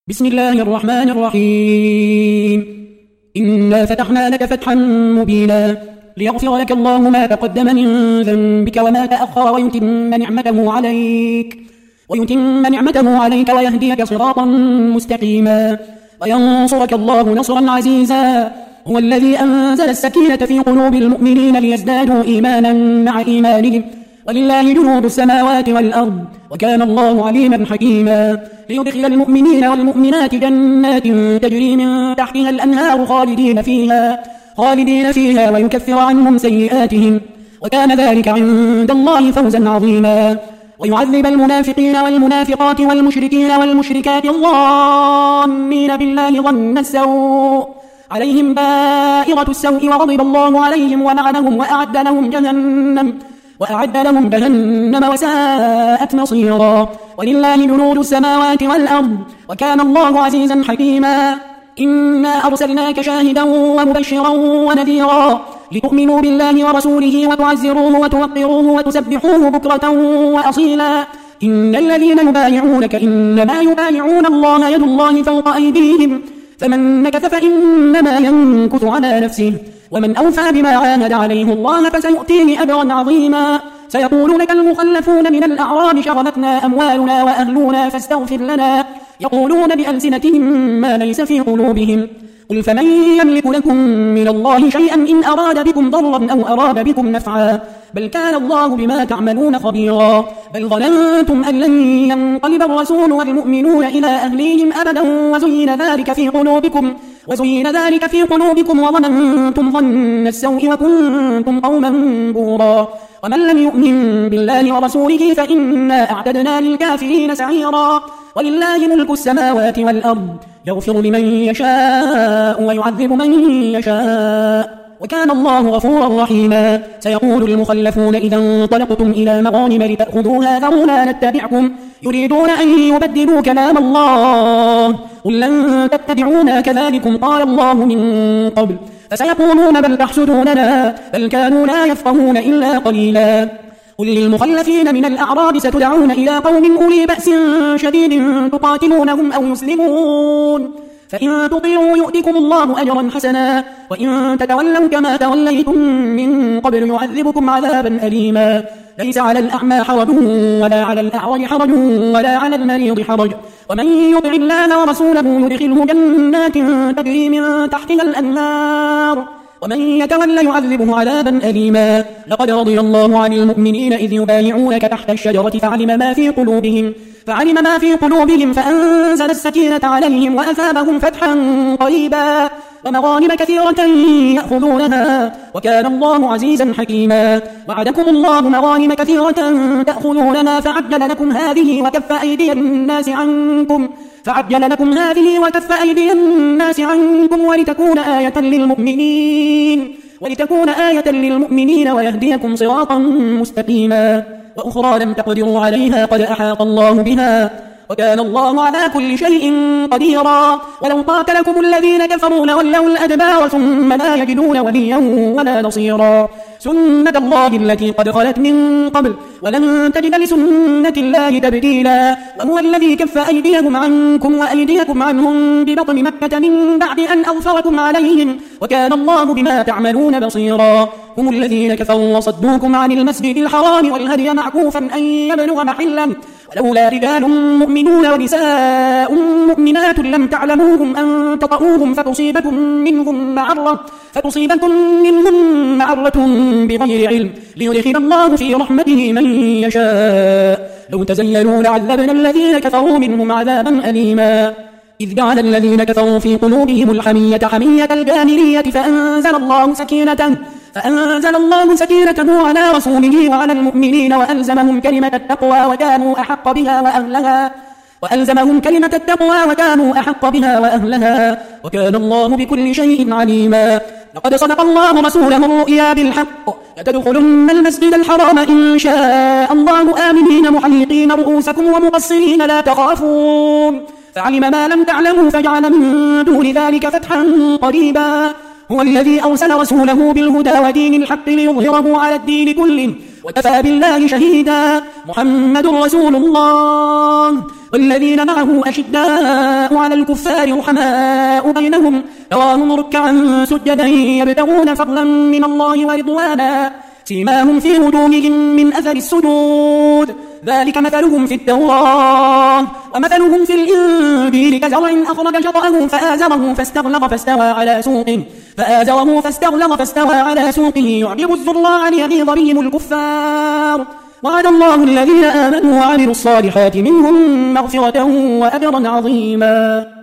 بسم الله الرحمن الرحيم. إنا فتحنا لك فتحا مبينا ليغفر لك الله ما تقدم من ذنبك وما تأخر ويتم نعمته عليك ويهديك صراطا مستقيما وينصرك الله نصرا عزيزا. هو الذي أنزل السكينة في قلوب المؤمنين ليزدادوا إيمانا مع إيمانهم ولله جنود السماوات والأرض وكان الله عليما حكيما. ليدخل المؤمنين والمؤمنات جنات تجري من تحتها الأنهار خالدين فيها ويكفر عنهم سيئاتهم وكان ذلك عند الله فوزا عظيما. ويعذب المنافقين والمنافقات والمشركين والمشركات الظانين بالله ظن السوء عليهم دائرة السوء وغضب الله عليهم ولعنهم وأعد لهم جهنم وساءت مصيرا. ولله جنود السماوات والأرض وكان الله عزيزا حكيما. إنا أرسلناك شاهدا ومبشرا ونذيرا لتؤمنوا بالله ورسوله وتعزروه وتوقروه وتسبحوه بكرة وأصيلا. إن الذين يبايعونك إنما يبايعون الله يد الله فوق أيديهم فمن نكث فإنما ينكث على نفسه ومن أوفى بما عاهد عليه الله فسيؤتيه أجرا عظيما. سيقول لك المخلفون من الأعراب شغلتنا أموالنا وأهلنا فاستغفر لنا يقولون بألسنتهم ما ليس في قلوبهم قل فمن يملك لكم من الله شيئا إن أراد بكم ضرا أو أراد بكم نفعا بل كان الله بما تعملون خبيرا. بل ظننتم أن لن ينقلب الرسول والمؤمنون إلى أهليهم أبدا وزين ذلك في قلوبكم وظننتم ظن السوء وكنتم قوما بورا. ومن لم يؤمن بالله ورسوله فإنا أعتدنا للكافرين سعيرا. ولله ملك السماوات والأرض يغفر لمن يشاء ويعذب من يشاء وكان الله غفورا رحيما. سيقول المخلفون إذا انطلقتم إلى مغانم لتأخذوها ذرونا نتبعكم يريدون أن يبدلوا كلام الله قل لن تتبعونا كذلكم قال الله من قبل فسيقولون بل تحسدوننا بل كانوا لا يفقهون إلا قليلا. قل للمخلفين من الأعراب ستدعون إلى قوم أولي بأس شديد تقاتلونهم أو يسلمون فإن تطيعوا يؤتكم الله أجرا حسنا وإن تتولوا كما توليتم من قبل يعذبكم عذابا أليما. ليس على الأعمى حرج ولا على الأعرج حرج ولا على المريض حرج ومن يطع الله ورسوله يدخله جنات تجري من تحتها الأنهار ومن يتولى يعذبه عذابا أليما. لقد رضي الله عن المؤمنين إذ يبايعونك تحت الشجرة فعلم ما في قلوبهم فأنزل السكينة عليهم وأثابهم فتحا قريبا ومغانم كثيرة يأخذونها وكان الله عزيزا حكيما. وعدكم الله مغانم كثيرة تأخذونها فعجل لكم هذه وكف أيدي الناس عنكم ولتكون آية للمؤمنين ويهديكم صراطا مستقيما. وأخرى لم تقدروا عليها قد أحاط الله بها وكان الله على كل شيء قديرا. ولو قاتلكم الذين كفروا لولوا الأدبار ثم لا يجدون وليا ولا نصيرا. سنة الله التي قد خلت من قبل ولن تجد لسنة الله تبديلا. وهو الذي كف أيديهم عنكم وأيديكم عنهم ببطن مكة من بعد أن أغفركم عليهم وكان الله بما تعملون بصيرا. هم الذين كفروا وصدوكم عن المسجد الحرام والهدي معكوفا أن يبلغ محلا ولولا رجال مؤمنون ونساء مؤمنات لم تعلموهم أن تطؤوهم فتصيبكم منهم معرة بغير علم ليدخل الله في رحمته من يشاء. لو تزيلوا لعذبنا الذين كفروا منهم عذابا أليما. إذ جعل الذين كفروا في قلوبهم الحمية حمية الجاهلية فأنزل الله سكينته على رسوله وعلى المؤمنين وألزمهم كلمة التقوى وكانوا أحق بها وأهلها وكان الله بكل شيء عليما. لقد صدق الله رسوله الرؤيا بالحق لتدخلن المسجد الحرام إن شاء الله آمنين محلقين رؤوسكم ومقصرين لا تخافون فعلم ما لم تعلموا فجعل من دون ذلك فتحا قريبا. هو الذي أرسل رسوله بالهدى ودين الحق ليظهره على الدين كله وكفى بالله شهيدا. محمد رسول الله والذين معه أشداء على الكفار رحماء بينهم تراهم ركعا سجدا يبتغون فضلا من الله ورضوانا سيماهم في وجوههم من أثر السجود ذلك مثلهم في التوراة ومثلهم في الإنجيل كزرع أخرج شطأه فآزره فاستغلظ فاستوى على سوقه يعجب الزراع ليغيظ بهم الكفار وعد الله الذين آمنوا وعملوا الصالحات منهم مغفرة وأجرا عظيما.